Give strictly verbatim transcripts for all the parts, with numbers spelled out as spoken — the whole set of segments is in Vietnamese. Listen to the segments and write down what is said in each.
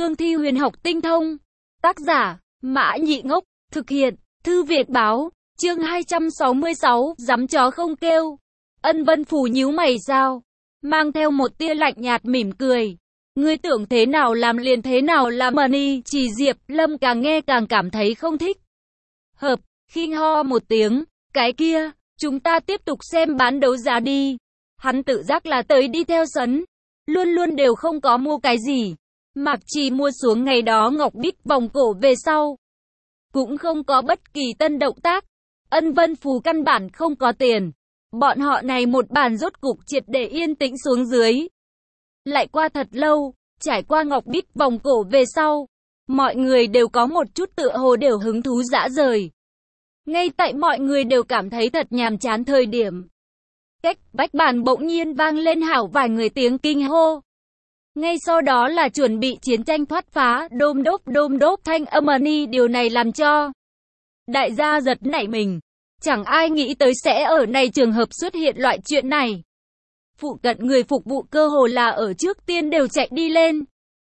cương thi huyền học tinh thông. Tác giả, Mã Nhị Ngốc, thực hiện, Thư Việt Báo, chương hai trăm sáu mươi sáu, dám chó không kêu. Ân Vân Phù nhíu mày sao? Mang theo một tia lạnh nhạt mỉm cười. Ngươi tưởng thế nào làm liền thế nào làm money, chỉ Diệp Lâm càng nghe càng cảm thấy không thích. Hợp, khinh ho một tiếng, cái kia, chúng ta tiếp tục xem bán đấu giá đi. Hắn tự giác là tới đi theo sấn, luôn luôn đều không có mua cái gì. Mạc Trì mua xuống ngày đó ngọc bích vòng cổ về sau, cũng không có bất kỳ tân động tác. Ân Vân Phù căn bản không có tiền. Bọn họ này một bàn rốt cục triệt để yên tĩnh xuống dưới. Lại qua thật lâu, trải qua ngọc bích vòng cổ về sau, mọi người đều có một chút tựa hồ đều hứng thú dã rời. Ngay tại mọi người đều cảm thấy thật nhàm chán thời điểm, cách vách bàn bỗng nhiên vang lên hảo vài người tiếng kinh hô. Ngay sau đó là chuẩn bị chiến tranh thoát phá, đôm đốp đôm đốp thanh âm money, điều này làm cho đại gia giật nảy mình. Chẳng ai nghĩ tới sẽ ở này trường hợp xuất hiện loại chuyện này. Phụ cận người phục vụ cơ hồ là ở trước tiên đều chạy đi lên.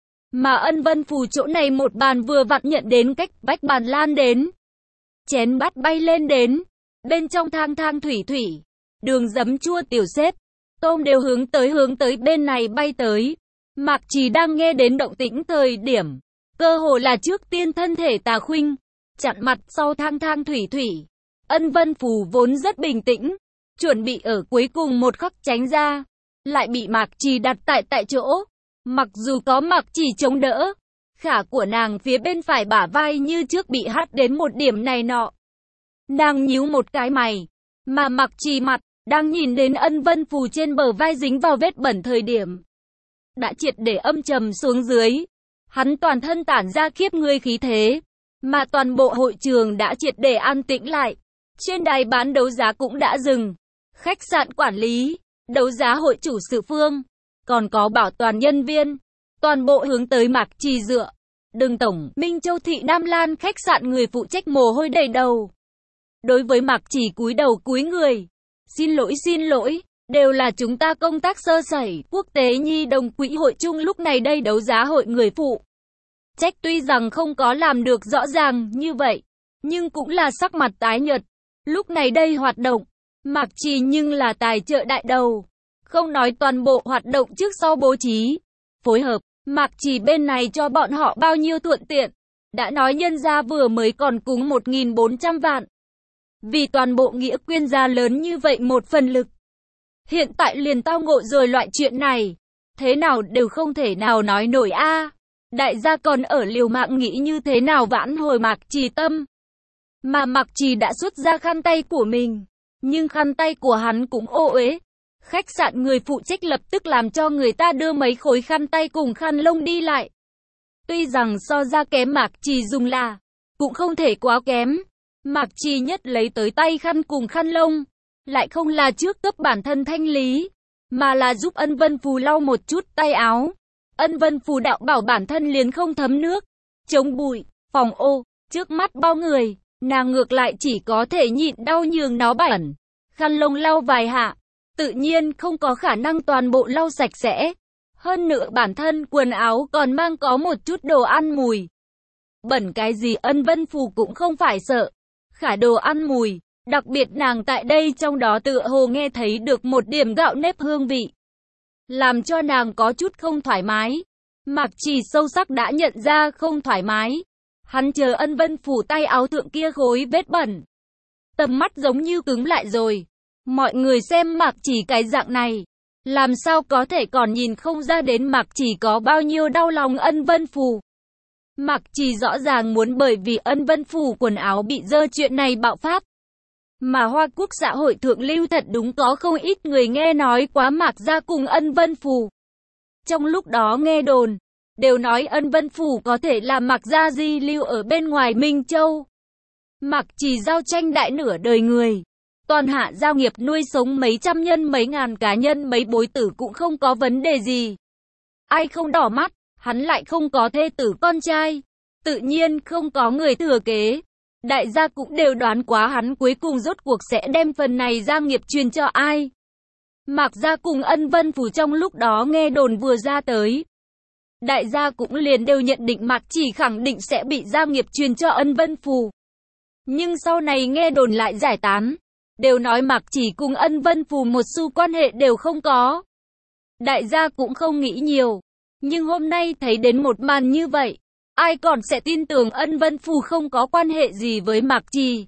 Mà Ân Vân Phù chỗ này một bàn vừa vặn nhận đến cách vách bàn lan đến. Chén bát bay lên đến. Bên trong thang thang thủy thủy, đường giấm chua tiểu xếp, tôm đều hướng tới hướng tới bên này bay tới. Mạc Trì đang nghe đến động tĩnh thời điểm, cơ hồ là trước tiên thân thể tà khuynh, chặn mặt sau thang thang thủy thủy. Ân Vân Phù vốn rất bình tĩnh, chuẩn bị ở cuối cùng một khắc tránh ra, lại bị Mạc Trì đặt tại tại chỗ. Mặc dù có Mạc Trì chống đỡ, khả của nàng phía bên phải bả vai như trước bị hắt đến một điểm này nọ. Nàng nhíu một cái mày, mà Mạc Trì mặt, đang nhìn đến Ân Vân Phù trên bờ vai dính vào vết bẩn thời điểm, đã triệt để âm trầm xuống dưới. Hắn toàn thân tản ra khiếp người khí thế, mà toàn bộ hội trường đã triệt để an tĩnh lại. Trên đài bán đấu giá cũng đã dừng. Khách sạn quản lý, đấu giá hội chủ sự phương, còn có bảo toàn nhân viên, toàn bộ hướng tới Mạc Trì dựa. Đường tổng, Minh Châu thị Nam Lan khách sạn người phụ trách mồ hôi đầy đầu. Đối với Mạc Trì cúi đầu cúi người. Xin lỗi xin lỗi, đều là chúng ta công tác sơ sẩy. Quốc tế nhi đồng quỹ hội chung lúc này đây đấu giá hội người phụ trách tuy rằng không có làm được rõ ràng như vậy, nhưng cũng là sắc mặt tái nhợt. Lúc này đây hoạt động, Mạc Trì nhưng là tài trợ đại đầu. Không nói toàn bộ hoạt động trước sau bố trí, phối hợp, Mạc Trì bên này cho bọn họ bao nhiêu thuận tiện. Đã nói nhân gia vừa mới còn cúng một nghìn bốn trăm vạn. Vì toàn bộ nghĩa quyên gia lớn như vậy một phần lực. Hiện tại liền tao ngộ rồi loại chuyện này. Thế nào đều không thể nào nói nổi a. Đại gia còn ở liều mạng nghĩ như thế nào vãn hồi Mạc Trì tâm. Mà Mạc Trì đã xuất ra khăn tay của mình, nhưng khăn tay của hắn cũng ô uế. Khách sạn người phụ trách lập tức làm cho người ta đưa mấy khối khăn tay cùng khăn lông đi lại. Tuy rằng so ra kém Mạc Trì dùng là, cũng không thể quá kém. Mạc Trì nhất lấy tới tay khăn cùng khăn lông, lại không là trước cấp bản thân thanh lý, mà là giúp Ân Vân Phù lau một chút tay áo. Ân Vân Phù đạo bảo bản thân liền không thấm nước, chống bụi, phòng ô, trước mắt bao người. Nàng ngược lại chỉ có thể nhịn đau nhường nó bẩn. Khăn lông lau vài hạ, tự nhiên không có khả năng toàn bộ lau sạch sẽ. Hơn nữa bản thân quần áo còn mang có một chút đồ ăn mùi. Bẩn cái gì Ân Vân Phù cũng không phải sợ. Khả đồ ăn mùi, đặc biệt nàng tại đây trong đó tựa hồ nghe thấy được một điểm gạo nếp hương vị. Làm cho nàng có chút không thoải mái. Mạc Trì sâu sắc đã nhận ra không thoải mái. Hắn chờ Ân Vân Phù tay áo thượng kia khối vết bẩn. Tầm mắt giống như cứng lại rồi. Mọi người xem Mạc Trì cái dạng này, làm sao có thể còn nhìn không ra đến Mạc Trì có bao nhiêu đau lòng Ân Vân Phù. Mạc Trì rõ ràng muốn bởi vì Ân Vân Phù quần áo bị dơ chuyện này bạo phát. Mà Hoa Quốc xã hội thượng lưu thật đúng có không ít người nghe nói quá Mạc gia cùng Ân Vân Phù. Trong lúc đó nghe đồn, đều nói Ân Vân Phù có thể là Mạc gia di lưu ở bên ngoài Minh Châu. Mạc Trì giao tranh đại nửa đời người. Toàn hạ giao nghiệp nuôi sống mấy trăm nhân mấy ngàn cá nhân mấy bối tử cũng không có vấn đề gì. Ai không đỏ mắt, hắn lại không có thê tử con trai. Tự nhiên không có người thừa kế. Đại gia cũng đều đoán quá hắn cuối cùng rốt cuộc sẽ đem phần này gia nghiệp truyền cho ai. Mạc gia cùng Ân Vân Phù trong lúc đó nghe đồn vừa ra tới, đại gia cũng liền đều nhận định Mạc Chỉ khẳng định sẽ bị gia nghiệp truyền cho Ân Vân Phù. Nhưng sau này nghe đồn lại giải tán, đều nói Mạc Chỉ cùng Ân Vân Phù một xu quan hệ đều không có. Đại gia cũng không nghĩ nhiều, nhưng hôm nay thấy đến một màn như vậy, ai còn sẽ tin tưởng Ân Vân Phù không có quan hệ gì với Mạc Chỉ.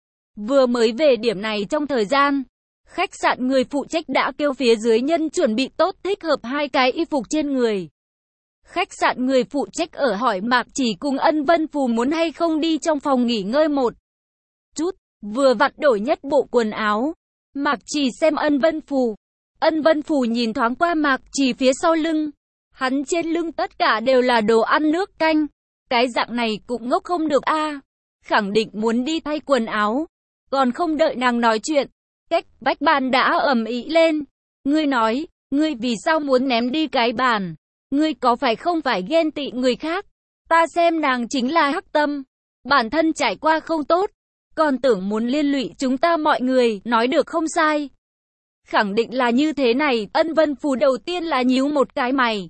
Vừa mới về điểm này trong thời gian, khách sạn người phụ trách đã kêu phía dưới nhân chuẩn bị tốt thích hợp hai cái y phục trên người. Khách sạn người phụ trách ở hỏi Mạc Chỉ cùng Ân Vân Phù muốn hay không đi trong phòng nghỉ ngơi một chút, vừa vặn đổi nhất bộ quần áo. Mạc Chỉ xem Ân Vân Phù. Ân Vân Phù nhìn thoáng qua Mạc Chỉ phía sau lưng. Hắn trên lưng tất cả đều là đồ ăn nước canh. Cái dạng này cũng ngốc không được a. Khẳng định muốn đi thay quần áo. Còn không đợi nàng nói chuyện, cách vách bàn đã ầm ĩ lên. Ngươi nói, ngươi vì sao muốn ném đi cái bàn? Ngươi có phải không phải ghen tị người khác? Ta xem nàng chính là hắc tâm. Bản thân trải qua không tốt, còn tưởng muốn liên lụy chúng ta mọi người, nói được không sai. Khẳng định là như thế này, Ân Vân Phù đầu tiên là nhíu một cái mày.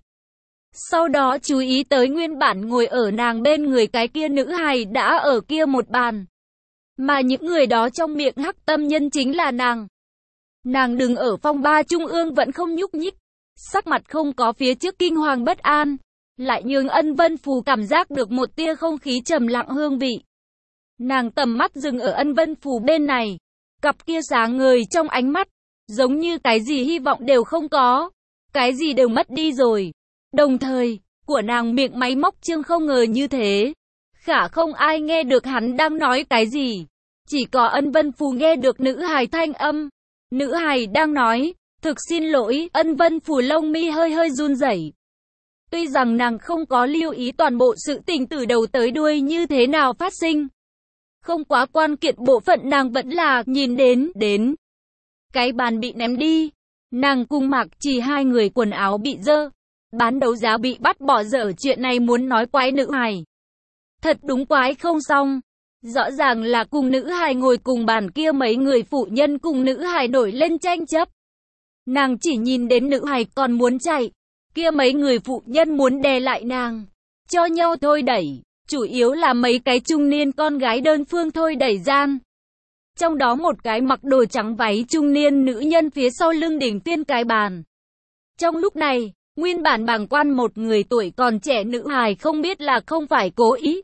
Sau đó chú ý tới nguyên bản ngồi ở nàng bên người cái kia nữ hài đã ở kia một bàn. Mà những người đó trong miệng hắc tâm nhân chính là nàng. Nàng đứng ở phòng ba trung ương vẫn không nhúc nhích, sắc mặt không có phía trước kinh hoàng bất an, lại nhường Ân Vân Phù cảm giác được một tia không khí trầm lặng hương vị. Nàng tầm mắt dừng ở Ân Vân Phù bên này, cặp kia sáng ngời trong ánh mắt, giống như cái gì hy vọng đều không có, cái gì đều mất đi rồi. Đồng thời, của nàng miệng máy móc chương không ngờ như thế. Khả không ai nghe được hắn đang nói cái gì. Chỉ có Ân Vân Phù nghe được nữ hài thanh âm. Nữ hài đang nói, thực xin lỗi, Ân Vân Phù lông mi hơi hơi run rẩy. Tuy rằng nàng không có lưu ý toàn bộ sự tình từ đầu tới đuôi như thế nào phát sinh. Không quá quan kiện bộ phận nàng vẫn là nhìn đến, đến. Cái bàn bị ném đi. Nàng cùng Mạc Chỉ hai người quần áo bị dơ. Bán đấu giá bị bắt bỏ dở chuyện này muốn nói quái nữ hài. Thật đúng quái không xong. Rõ ràng là cùng nữ hài ngồi cùng bàn kia mấy người phụ nhân cùng nữ hài nổi lên tranh chấp. Nàng chỉ nhìn đến nữ hài còn muốn chạy. Kia mấy người phụ nhân muốn đè lại nàng. Cho nhau thôi đẩy. Chủ yếu là mấy cái trung niên con gái đơn phương thôi đẩy gian. Trong đó một cái mặc đồ trắng váy trung niên nữ nhân phía sau lưng đỉnh tiên cái bàn. Trong lúc này, nguyên bản bàng quan một người tuổi còn trẻ nữ hài không biết là không phải cố ý.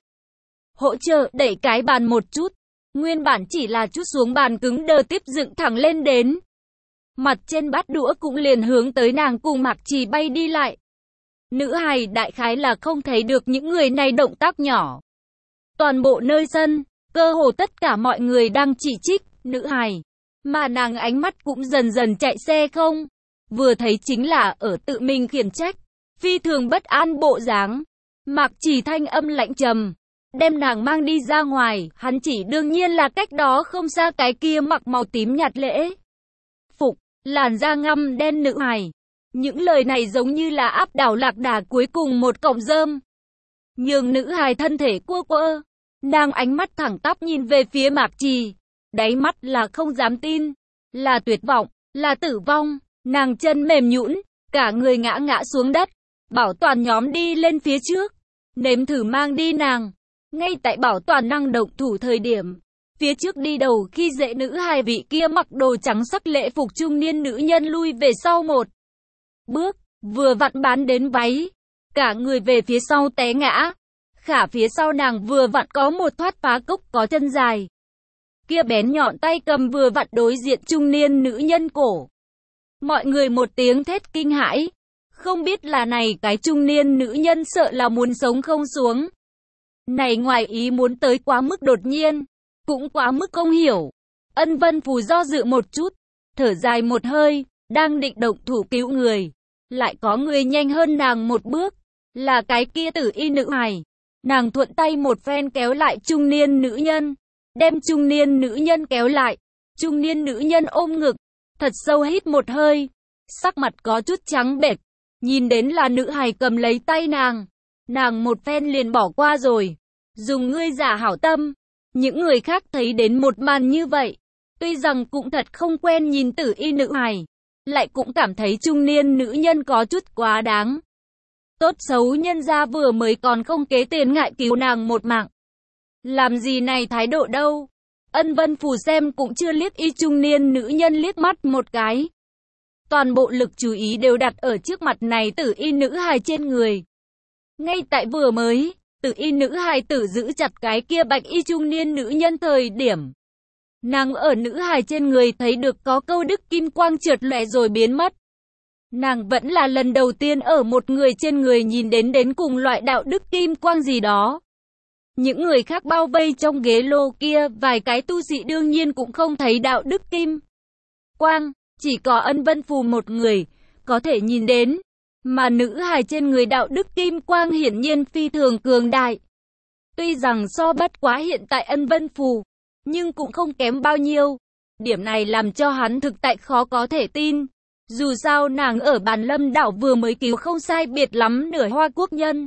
Hỗ trợ đẩy cái bàn một chút. Nguyên bản chỉ là chút xuống bàn cứng đờ tiếp dựng thẳng lên đến. Mặt trên bát đũa cũng liền hướng tới nàng cùng Mạc Chỉ bay đi lại. Nữ hài đại khái là không thấy được những người này động tác nhỏ. Toàn bộ nơi sân, cơ hồ tất cả mọi người đang chỉ trích nữ hài. Mà nàng ánh mắt cũng dần dần chạy xe không. Vừa thấy chính là ở tự mình khiển trách. Phi thường bất an bộ dáng. Mạc Chỉ thanh âm lạnh trầm. Đem nàng mang đi ra ngoài. Hắn chỉ đương nhiên là cách đó không xa cái kia mặc màu tím nhạt lễ phục, làn da ngăm đen nữ hài. Những lời này giống như là áp đảo lạc đà cuối cùng một cọng rơm. Nhường nữ hài thân thể cua quơ. Nàng ánh mắt thẳng tắp nhìn về phía Mạc Chỉ. Đáy mắt là không dám tin. Là tuyệt vọng. Là tử vong. Nàng chân mềm nhũn, cả người ngã ngã xuống đất. Bảo Toàn nhóm đi lên phía trước, nếm thử mang đi nàng. Ngay tại Bảo Toàn năng động thủ thời điểm, phía trước đi đầu khi dễ nữ hai vị kia mặc đồ trắng sắc lễ phục trung niên nữ nhân lui về sau một bước, vừa vặn bán đến váy, cả người về phía sau té ngã. Khả phía sau nàng vừa vặn có một thoát phá cúc có chân dài. Kia bén nhọn tay cầm vừa vặn đối diện trung niên nữ nhân cổ. Mọi người một tiếng thét kinh hãi. Không biết là này cái trung niên nữ nhân sợ là muốn sống không xuống. Này ngoài ý muốn tới quá mức đột nhiên. Cũng quá mức không hiểu. Ân Vân Phù do dự một chút. Thở dài một hơi. Đang định động thủ cứu người. Lại có người nhanh hơn nàng một bước. Là cái kia tử y nữ hài. Nàng thuận tay một phen kéo lại trung niên nữ nhân. Đem trung niên nữ nhân kéo lại. Trung niên nữ nhân ôm ngực. Thật sâu hít một hơi. Sắc mặt có chút trắng bệch. Nhìn đến là nữ hài cầm lấy tay nàng. Nàng một phen liền bỏ qua rồi. Dùng ngươi giả hảo tâm. Những người khác thấy đến một màn như vậy. Tuy rằng cũng thật không quen nhìn tử y nữ hài. Lại cũng cảm thấy trung niên nữ nhân có chút quá đáng. Tốt xấu nhân gia vừa mới còn không kế tiền ngại cứu nàng một mạng. Làm gì này thái độ đâu. Ân Vân Phù xem cũng chưa liếc y trung niên nữ nhân liếc mắt một cái. Toàn bộ lực chú ý đều đặt ở trước mặt này tử y nữ hài trên người. Ngay tại vừa mới, tử y nữ hài tử giữ chặt cái kia bạch y trung niên nữ nhân thời điểm. Nàng ở nữ hài trên người thấy được có câu đức kim quang trượt lóe rồi biến mất. Nàng vẫn là lần đầu tiên ở một người trên người nhìn đến đến cùng loại đạo đức kim quang gì đó. Những người khác bao vây trong ghế lô kia, vài cái tu sĩ đương nhiên cũng không thấy đạo đức kim quang, chỉ có Ân Vân Phù một người có thể nhìn đến, mà nữ hài trên người đạo đức kim quang hiển nhiên phi thường cường đại. Tuy rằng so bất quá hiện tại Ân Vân Phù, nhưng cũng không kém bao nhiêu. Điểm này làm cho hắn thực tại khó có thể tin. Dù sao nàng ở Bàn Lâm đảo vừa mới cứu không sai biệt lắm nửa Hoa Quốc nhân.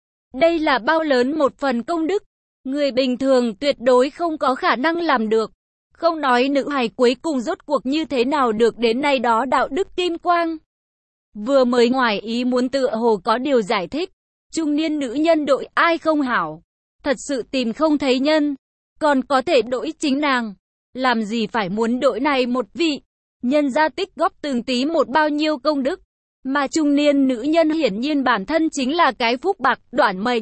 Đây là bao lớn một phần công đức, người bình thường tuyệt đối không có khả năng làm được. Không nói nữ hài cuối cùng rốt cuộc như thế nào được đến nay đó đạo đức kim quang. Vừa mới ngoài ý muốn tựa hồ có điều giải thích, trung niên nữ nhân đội ai không hảo. Thật sự tìm không thấy nhân, còn có thể đổi chính nàng. Làm gì phải muốn đổi này một vị, nhân gia tích góp từng tí một bao nhiêu công đức. Mà trung niên nữ nhân hiển nhiên bản thân chính là cái phúc bạc, đoản mệnh.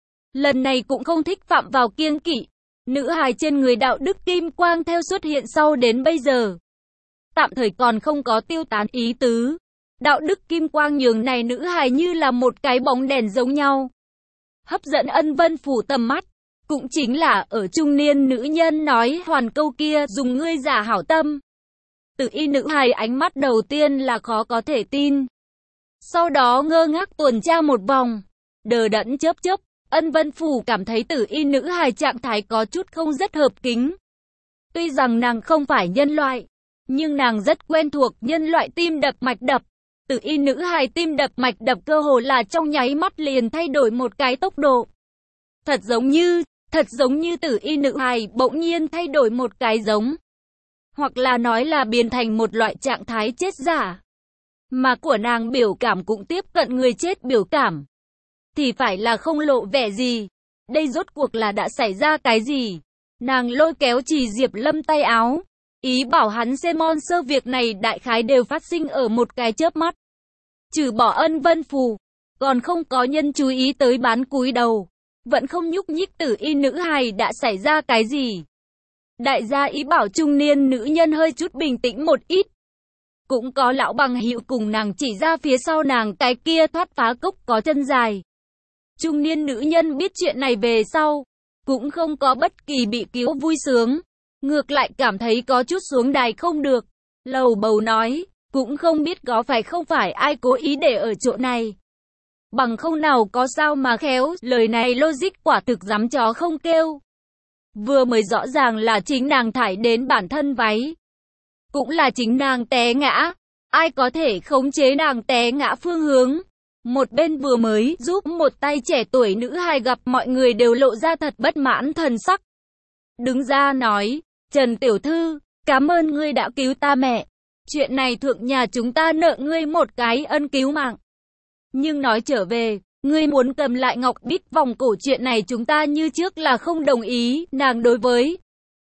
Lần này cũng không thích phạm vào kiêng kỵ. Nữ hài trên người đạo đức kim quang theo xuất hiện sau đến bây giờ. Tạm thời còn không có tiêu tán ý tứ. Đạo đức kim quang nhường này nữ hài như là một cái bóng đèn giống nhau. Hấp dẫn Ân Vân Phù tầm mắt. Cũng chính là ở trung niên nữ nhân nói hoàn câu kia dùng ngươi giả hảo tâm. Tử y nữ hài ánh mắt đầu tiên là khó có thể tin. Sau đó ngơ ngác tuần tra một vòng. Đờ đẫn chớp chớp. Ân Vân Phù cảm thấy tử y nữ hài trạng thái có chút không rất hợp kính. Tuy rằng nàng không phải nhân loại, nhưng nàng rất quen thuộc nhân loại tim đập mạch đập. Tử y nữ hài tim đập mạch đập cơ hồ là trong nháy mắt liền thay đổi một cái tốc độ. Thật giống như, thật giống như tử y nữ hài bỗng nhiên thay đổi một cái giống. Hoặc là nói là biến thành một loại trạng thái chết giả. Mà của nàng biểu cảm cũng tiếp cận người chết biểu cảm. Thì phải là không lộ vẻ gì. Đây rốt cuộc là đã xảy ra cái gì? Nàng lôi kéo Trì Diệp Lâm tay áo. Ý bảo hắn xem mon sơ việc này đại khái đều phát sinh ở một cái chớp mắt. Trừ bỏ Ân Vân Phù, còn không có nhân chú ý tới bán cúi đầu. Vẫn không nhúc nhích tử y nữ hài đã xảy ra cái gì. Đại gia ý bảo trung niên nữ nhân hơi chút bình tĩnh một ít. Cũng có lão bằng hữu cùng nàng chỉ ra phía sau nàng cái kia thoát phá cốc có chân dài. Trung niên nữ nhân biết chuyện này về sau, cũng không có bất kỳ bị cứu vui sướng. Ngược lại cảm thấy có chút xuống đài không được. Lầu bầu nói, cũng không biết có phải không phải ai cố ý để ở chỗ này. Bằng không nào có sao mà khéo, lời này logic quả thực dám chó không kêu. Vừa mới rõ ràng là chính nàng thải đến bản thân váy. Cũng là chính nàng té ngã. Ai có thể khống chế nàng té ngã phương hướng. Một bên vừa mới giúp một tay trẻ tuổi nữ hài gặp mọi người đều lộ ra thật bất mãn thần sắc. Đứng ra nói, Trần Tiểu Thư, cảm ơn ngươi đã cứu ta mẹ. Chuyện này thượng nhà chúng ta nợ ngươi một cái ân cứu mạng. Nhưng nói trở về, ngươi muốn cầm lại ngọc bích vòng cổ chuyện này chúng ta như trước là không đồng ý. Nàng đối với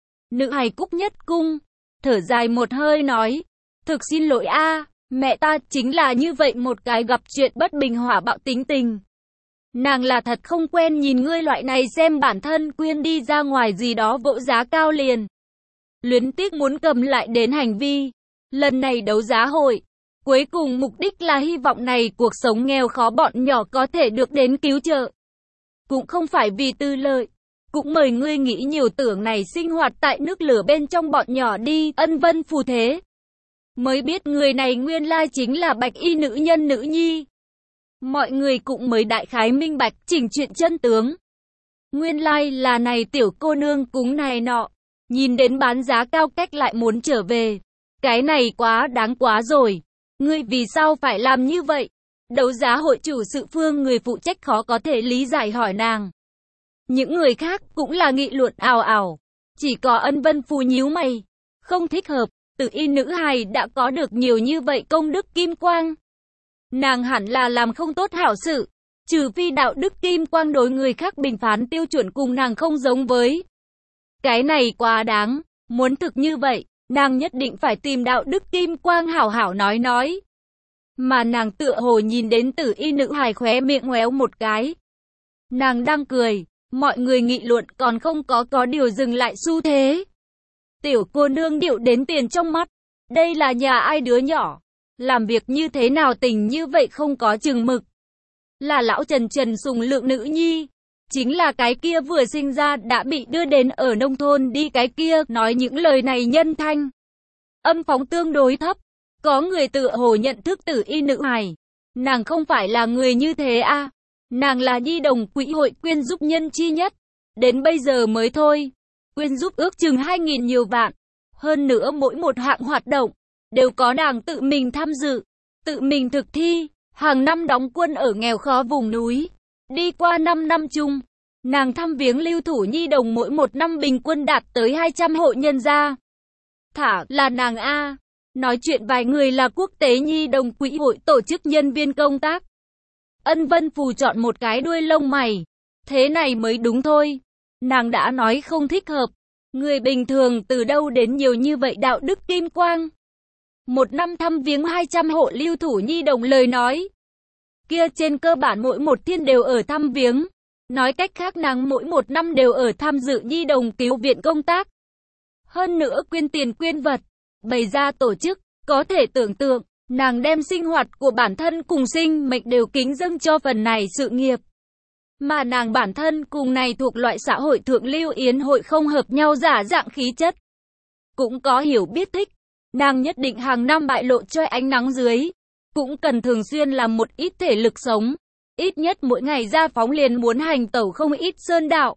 nữ hài cúc nhất cung, thở dài một hơi nói, thực xin lỗi a, mẹ ta chính là như vậy một cái gặp chuyện bất bình hỏa bạo tính tình. Nàng là thật không quen nhìn ngươi loại này xem bản thân quyên đi ra ngoài gì đó vỗ giá cao liền. Luyến tiếc muốn cầm lại đến hành vi. Lần này đấu giá hội, cuối cùng mục đích là hy vọng này cuộc sống nghèo khó bọn nhỏ có thể được đến cứu trợ. Cũng không phải vì tư lợi. Cũng mời ngươi nghĩ nhiều tưởng này sinh hoạt tại nước lửa bên trong bọn nhỏ đi. Ân Vân Phù thế mới biết người này nguyên lai chính là bạch y nữ nhân nữ nhi. Mọi người cũng mới đại khái minh bạch chỉnh chuyện chân tướng. Nguyên lai là này tiểu cô nương cúng này nọ. Nhìn đến bán giá cao cách lại muốn trở về. Cái này quá đáng quá rồi. Ngươi vì sao phải làm như vậy? Đấu giá hội chủ sự phương người phụ trách khó có thể lý giải hỏi nàng. Những người khác cũng là nghị luận ào ào. Chỉ có Ân Vân Phù nhíu mày. Không thích hợp. Tử y nữ hài đã có được nhiều như vậy công đức kim quang. Nàng hẳn là làm không tốt hảo sự. Trừ phi đạo đức kim quang đối người khác bình phán tiêu chuẩn cùng nàng không giống với. Cái này quá đáng, muốn thực như vậy, nàng nhất định phải tìm đạo đức kim quang hảo hảo nói nói. Mà nàng tựa hồ nhìn đến Tử Y nữ hài khóe miệng ngoéo một cái. Nàng đang cười, mọi người nghị luận còn không có có điều dừng lại xu thế. Tiểu cô nương điệu đến tiền trong mắt, đây là nhà ai đứa nhỏ, làm việc như thế nào tình như vậy không có chừng mực. Là lão Trần Trần Sùng Lượng nữ nhi, chính là cái kia vừa sinh ra đã bị đưa đến ở nông thôn đi cái kia, nói những lời này nhân thanh. Âm phóng tương đối thấp, có người tự hồ nhận thức Tử Y nữ hài. Nàng không phải là người như thế à, nàng là nhi đồng quỹ hội quyên giúp nhân chi nhất, đến bây giờ mới thôi. Quyên giúp ước chừng hai nghìn nhiều vạn, hơn nữa mỗi một hạng hoạt động, đều có nàng tự mình tham dự, tự mình thực thi, hàng năm đóng quân ở nghèo khó vùng núi. Đi qua năm năm chung, nàng thăm viếng lưu thủ nhi đồng mỗi một năm bình quân đạt tới hai trăm hộ nhân gia. Thả là nàng A, nói chuyện vài người là quốc tế nhi đồng quỹ hội tổ chức nhân viên công tác. Ân Vân Phù chọn một cái đuôi lông mày, thế này mới đúng thôi. Nàng đã nói không thích hợp, người bình thường từ đâu đến nhiều như vậy đạo đức kim quang. Một năm thăm viếng hai trăm hộ lưu thủ nhi đồng lời nói. Kia trên cơ bản mỗi một thiên đều ở thăm viếng. Nói cách khác nàng mỗi một năm đều ở tham dự nhi đồng cứu viện công tác. Hơn nữa quyên tiền quyên vật, bày ra tổ chức, có thể tưởng tượng, nàng đem sinh hoạt của bản thân cùng sinh mệnh đều kính dâng cho phần này sự nghiệp. Mà nàng bản thân cùng này thuộc loại xã hội thượng lưu yến hội không hợp nhau giả dạng khí chất. Cũng có hiểu biết thích, nàng nhất định hàng năm bại lộ cho ánh nắng dưới. Cũng cần thường xuyên làm một ít thể lực sống. Ít nhất mỗi ngày ra phóng liền muốn hành tẩu không ít sơn đạo.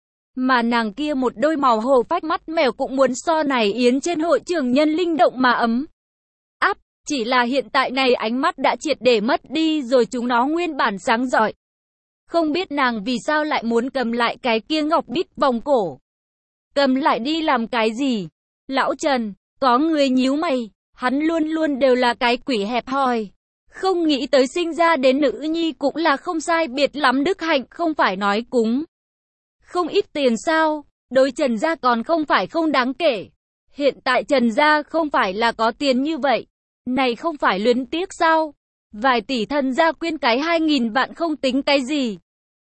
Mà nàng kia một đôi màu hồ phách mắt mèo cũng muốn so này yến trên hội trường nhân linh động mà ấm áp. Chỉ là hiện tại này ánh mắt đã triệt để mất đi rồi chúng nó nguyên bản sáng rọi. Không biết nàng vì sao lại muốn cầm lại cái kia ngọc bích vòng cổ. Cầm lại đi làm cái gì? Lão Trần, có người nhíu mày, hắn luôn luôn đều là cái quỷ hẹp hòi. Không nghĩ tới sinh ra đến nữ nhi cũng là không sai biệt lắm đức hạnh, không phải nói cúng. Không ít tiền sao, đối Trần gia còn không phải không đáng kể. Hiện tại Trần gia không phải là có tiền như vậy. Này không phải luyến tiếc sao? Vài tỷ thân gia quyên cái hai nghìn vạn không tính cái gì.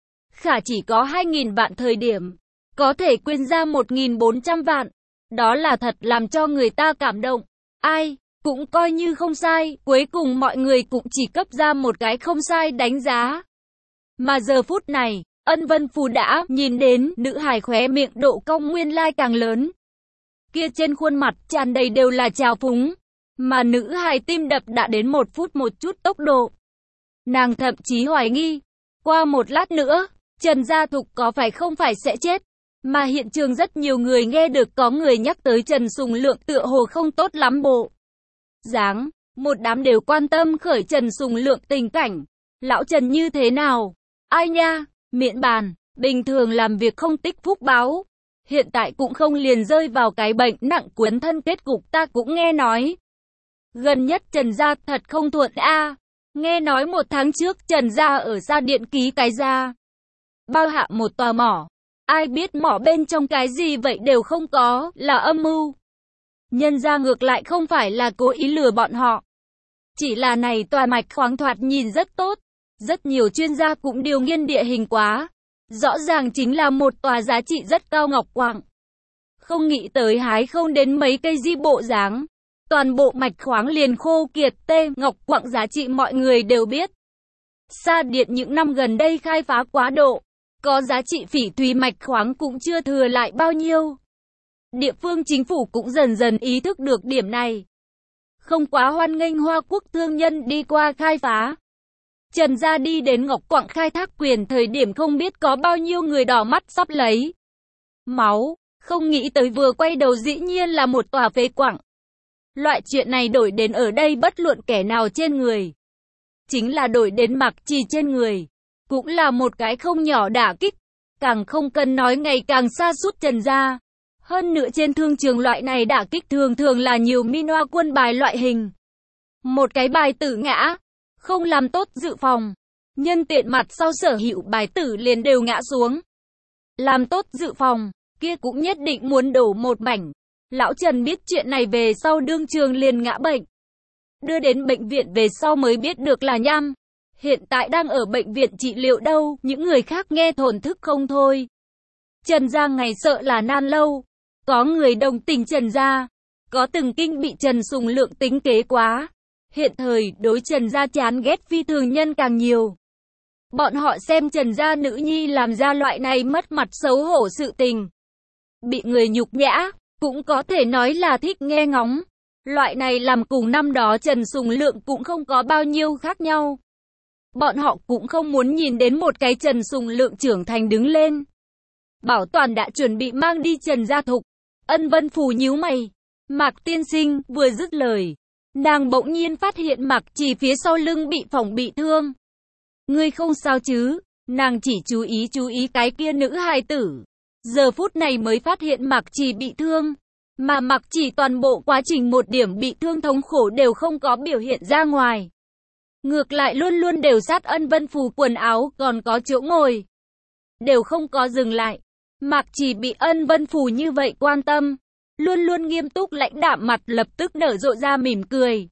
Khả chỉ có hai nghìn vạn thời điểm, có thể quyên ra một nghìn bốn trăm vạn. Đó là thật làm cho người ta cảm động. Ai, cũng coi như không sai, cuối cùng mọi người cũng chỉ cấp ra một cái không sai đánh giá. Mà giờ phút này, Ân Vân Phù đã nhìn đến nữ hài khóe miệng độ cong nguyên lai càng lớn. Kia trên khuôn mặt tràn đầy đều là trào phúng. Mà nữ hài tim đập đã đến một phút một chút tốc độ. Nàng thậm chí hoài nghi, qua một lát nữa, Trần Gia Thục có phải không phải sẽ chết. Mà hiện trường rất nhiều người nghe được có người nhắc tới Trần Sùng Lượng tựa hồ không tốt lắm bộ dáng, một đám đều quan tâm khởi Trần Sùng Lượng tình cảnh. Lão Trần như thế nào? Ai nha, miễn bàn, bình thường làm việc không tích phúc báo. Hiện tại cũng không liền rơi vào cái bệnh nặng cuốn thân kết cục ta cũng nghe nói. Gần nhất Trần Gia thật không thuận a. Nghe nói một tháng trước Trần Gia ở Gia Điện ký cái ra. Bao hạ một tòa mỏ. Ai biết mỏ bên trong cái gì vậy đều không có, là âm mưu. Nhân gia ngược lại không phải là cố ý lừa bọn họ. Chỉ là này tòa mạch khoáng thoạt nhìn rất tốt. Rất nhiều chuyên gia cũng điều nghiên địa hình quá. Rõ ràng chính là một tòa giá trị rất cao ngọc quặng. Không nghĩ tới hái không đến mấy cây di bộ dáng. Toàn bộ mạch khoáng liền khô kiệt tê ngọc quặng giá trị mọi người đều biết. Sa Điện những năm gần đây khai phá quá độ. Có giá trị phỉ thúy mạch khoáng cũng chưa thừa lại bao nhiêu. Địa phương chính phủ cũng dần dần ý thức được điểm này. Không quá hoan nghênh Hoa Quốc thương nhân đi qua khai phá. Trần Gia đi đến ngọc quặng khai thác quyền thời điểm không biết có bao nhiêu người đỏ mắt sắp lấy máu. Không nghĩ tới vừa quay đầu dĩ nhiên là một tòa phế quặng. Loại chuyện này đổi đến ở đây bất luận kẻ nào trên người. Chính là đổi đến Mạc Trì trên người. Cũng là một cái không nhỏ đả kích. Càng không cần nói ngày càng sa sút Trần Gia. Hơn nữa trên thương trường loại này đả kích thường thường là nhiều minoa quân bài loại hình. Một cái bài tử ngã. Không làm tốt dự phòng. Nhân tiện mặt sau Sở Hữu bài tử liền đều ngã xuống. Làm tốt dự phòng, kia cũng nhất định muốn đổ một mảnh. Lão Trần biết chuyện này về sau đương trường liền ngã bệnh. Đưa đến bệnh viện về sau mới biết được là nhăm. Hiện tại đang ở bệnh viện trị liệu đâu, những người khác nghe thổn thức không thôi. Trần gia ngày sợ là nan lâu. Có người đồng tình Trần gia, có từng kinh bị Trần Sùng Lượng tính kế quá. Hiện thời, đối Trần gia chán ghét phi thường nhân càng nhiều. Bọn họ xem Trần gia nữ nhi làm ra loại này mất mặt xấu hổ sự tình. Bị người nhục nhã, cũng có thể nói là thích nghe ngóng. Loại này làm cùng năm đó Trần Sùng Lượng cũng không có bao nhiêu khác nhau. Bọn họ cũng không muốn nhìn đến một cái Trần Sùng Lượng trưởng thành đứng lên. Bảo Toàn đã chuẩn bị mang đi Trần Gia Thục. Ân Vân Phù nhíu mày. Mạc tiên sinh, vừa dứt lời, nàng bỗng nhiên phát hiện Mạc Trì phía sau lưng bị phỏng bị thương. Ngươi không sao chứ? Nàng chỉ chú ý chú ý cái kia nữ hài tử. Giờ phút này mới phát hiện Mạc Trì bị thương. Mà Mạc Trì toàn bộ quá trình một điểm bị thương thống khổ đều không có biểu hiện ra ngoài. Ngược lại luôn luôn đều sát Ân Vân Phù quần áo còn có chỗ ngồi. Đều không có dừng lại. Mạc Trì bị Ân Vân Phù như vậy quan tâm. Luôn luôn nghiêm túc lãnh đạm mặt lập tức nở rộ ra mỉm cười.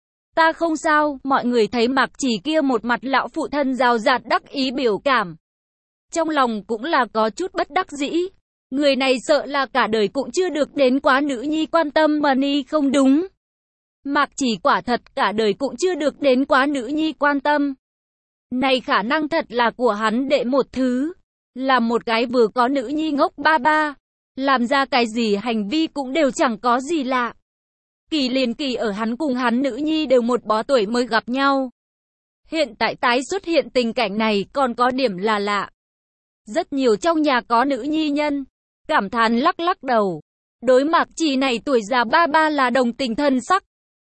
Ta không sao, mọi người thấy Mạc Trì kia một mặt lão phụ thân rào rạt đắc ý biểu cảm. Trong lòng cũng là có chút bất đắc dĩ. Người này sợ là cả đời cũng chưa được đến quá nữ nhi quan tâm mà ni không đúng. Mạc Trì quả thật cả đời cũng chưa được đến quá nữ nhi quan tâm. Này khả năng thật là của hắn đệ một thứ. Là một cái vừa có nữ nhi ngốc ba ba. Làm ra cái gì hành vi cũng đều chẳng có gì lạ. Kỳ liền kỳ ở hắn cùng hắn nữ nhi đều một bó tuổi mới gặp nhau. Hiện tại tái xuất hiện tình cảnh này còn có điểm là lạ. Rất nhiều trong nhà có nữ nhi nhân, cảm thán lắc lắc đầu. Đối Mạc Trì này tuổi già ba ba là đồng tình thân sắc.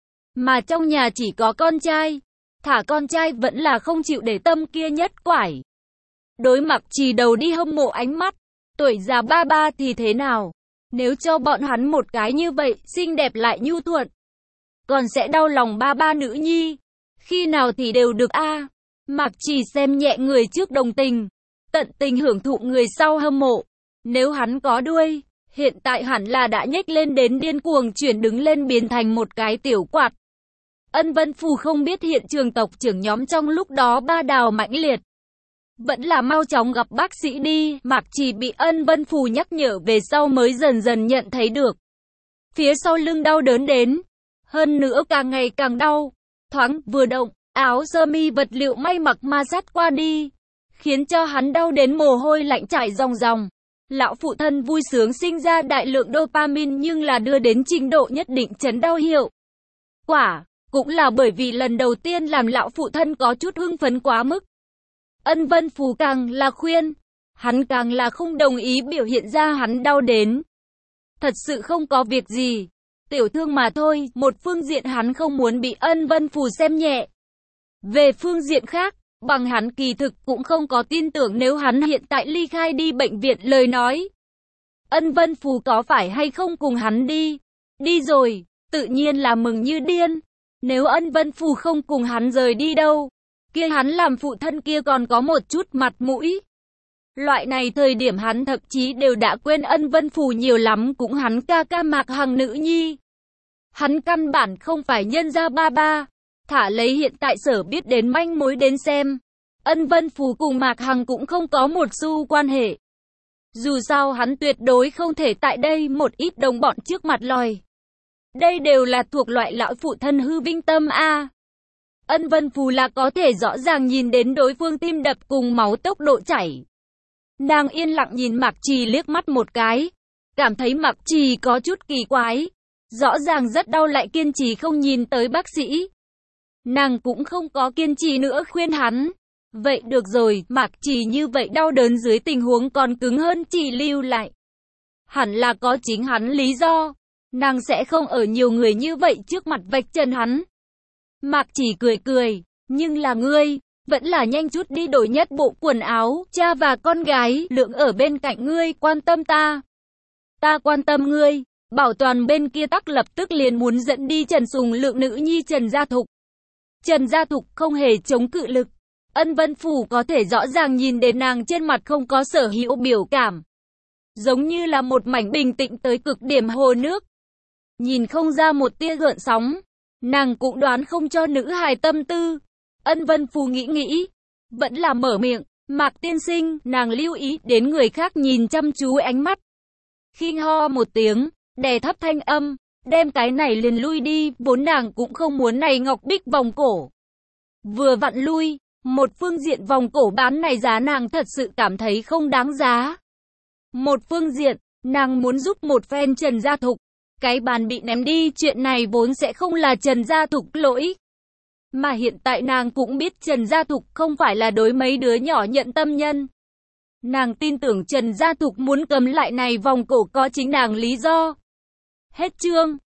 Mà trong nhà chỉ có con trai, thả con trai vẫn là không chịu để tâm kia nhất quải. Đối Mạc Trì đầu đi hâm mộ ánh mắt, tuổi già ba ba thì thế nào? Nếu cho bọn hắn một cái như vậy, xinh đẹp lại nhu thuận, còn sẽ đau lòng ba ba nữ nhi. Khi nào thì đều được a. À. Mạc Trì xem nhẹ người trước đồng tình, tận tình hưởng thụ người sau hâm mộ. Nếu hắn có đuôi, hiện tại hẳn là đã nhếch lên đến điên cuồng chuyển đứng lên biến thành một cái tiểu quạt. Ân Vân Phù không biết hiện trường tộc trưởng nhóm trong lúc đó ba đào mãnh liệt. Vẫn là mau chóng gặp bác sĩ đi, Mạc Trì bị Ân Vân Phù nhắc nhở về sau mới dần dần nhận thấy được. Phía sau lưng đau đớn đến, hơn nữa càng ngày càng đau, thoáng vừa động, áo sơ mi vật liệu may mặc ma sát qua đi, khiến cho hắn đau đến mồ hôi lạnh chảy ròng ròng. Lão phụ thân vui sướng sinh ra đại lượng dopamine nhưng là đưa đến trình độ nhất định chấn đau hiệu quả, cũng là bởi vì lần đầu tiên làm lão phụ thân có chút hưng phấn quá mức. Ân Vân Phù càng là khuyên, hắn càng là không đồng ý biểu hiện ra hắn đau đến. Thật sự không có việc gì, tiểu thương mà thôi, một phương diện hắn không muốn bị Ân Vân Phù xem nhẹ. Về phương diện khác, bằng hắn kỳ thực cũng không có tin tưởng nếu hắn hiện tại ly khai đi bệnh viện lời nói. Ân Vân Phù có phải hay không cùng hắn đi? Đi rồi, tự nhiên là mừng như điên. Nếu Ân Vân Phù không cùng hắn rời đi đâu, kia hắn làm phụ thân kia còn có một chút mặt mũi. Loại này thời điểm hắn thậm chí đều đã quên Ân Vân Phù nhiều lắm cũng hắn ca ca Mạc Hằng nữ nhi. Hắn căn bản không phải nhân gia ba ba. Thả lấy hiện tại Sở biết đến manh mối đến xem. Ân Vân Phù cùng Mạc Hằng cũng không có một xu quan hệ. Dù sao hắn tuyệt đối không thể tại đây một ít đồng bọn trước mặt lòi. Đây đều là thuộc loại lão phụ thân hư vinh tâm a. Ân Vân Phù là có thể rõ ràng nhìn đến đối phương tim đập cùng máu tốc độ chảy. Nàng yên lặng nhìn Mạc Trì liếc mắt một cái, cảm thấy Mạc Trì có chút kỳ quái, rõ ràng rất đau lại kiên trì không nhìn tới bác sĩ. Nàng cũng không có kiên trì nữa khuyên hắn. Vậy được rồi, Mạc Trì như vậy đau đớn dưới tình huống còn cứng hơn Trì lưu lại. Hẳn là có chính hắn lý do. Nàng sẽ không ở nhiều người như vậy trước mặt vạch trần hắn. Mạc Trì cười cười, nhưng là ngươi, vẫn là nhanh chút đi đổi nhất bộ quần áo, cha và con gái, Lượng ở bên cạnh ngươi, quan tâm ta. Ta quan tâm ngươi, Bảo Toàn bên kia tắc lập tức liền muốn dẫn đi Trần Sùng Lượng nữ nhi Trần Gia Thục. Trần Gia Thục không hề chống cự lực. Ân Vân Phủ có thể rõ ràng nhìn đến nàng trên mặt không có sở hữu biểu cảm. Giống như là một mảnh bình tĩnh tới cực điểm hồ nước. Nhìn không ra một tia gợn sóng. Nàng cũng đoán không cho nữ hài tâm tư. Ân Vân Phủ nghĩ nghĩ. Vẫn là mở miệng. Mạc tiên sinh, nàng lưu ý đến người khác nhìn chăm chú ánh mắt. Khi ho một tiếng, đè thấp thanh âm, đem cái này liền lui đi, vốn nàng cũng không muốn này ngọc bích vòng cổ. Vừa vặn lui, một phương diện vòng cổ bán này giá nàng thật sự cảm thấy không đáng giá. Một phương diện, nàng muốn giúp một phen Trần Gia Thục. Cái bàn bị ném đi, chuyện này vốn sẽ không là Trần Gia Thục lỗi. Mà hiện tại nàng cũng biết Trần Gia Thục không phải là đối mấy đứa nhỏ nhận tâm nhân. Nàng tin tưởng Trần Gia Thục muốn cầm lại này vòng cổ có chính nàng lý do. Hết chương.